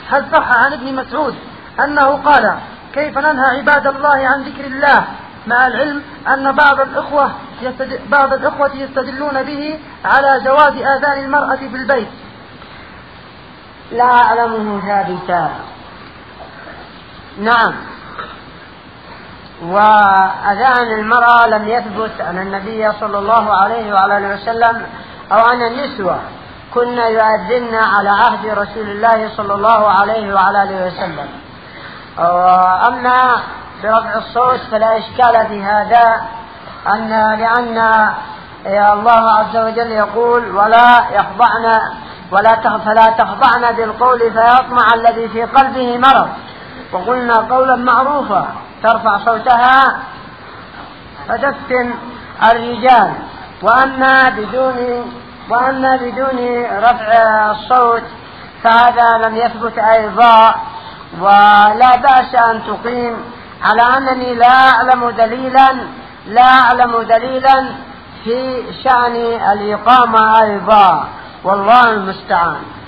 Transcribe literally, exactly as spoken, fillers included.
هل صح عن ابن مسعود أنه قال: كيف ننهى عباد الله عن ذكر الله، مع العلم أن بعض الإخوة يستدل بعض الإخوة يستدلون به على جواز آذان المرأة في البيت؟ لا أعلمه ثابتا. نعم، وأذان المرأة لم يثبت عن النبي صلى الله عليه وعلى آله وسلم أو عن النسوة كن يؤذن على عهد رسول الله صلى الله عليه وعلى آله وسلم. أما برفع الصوت فلا إشكال في هذا، أن لأن الله عز وجل يقول: ولا يخضعن ولا فلا تخضعن بالقول فيطمع الذي في قلبه مرض، وقلنا قولا معروفا ترفع صوتها فتفتن الرجال. وأما بدون وأما بدون رفع الصوت فهذا لم يثبت أيضا، ولا بأس أن تقيم، على أنني لا أعلم دليلا لا أعلم دليلا في شأن الإقامة أيضا، والله المستعان.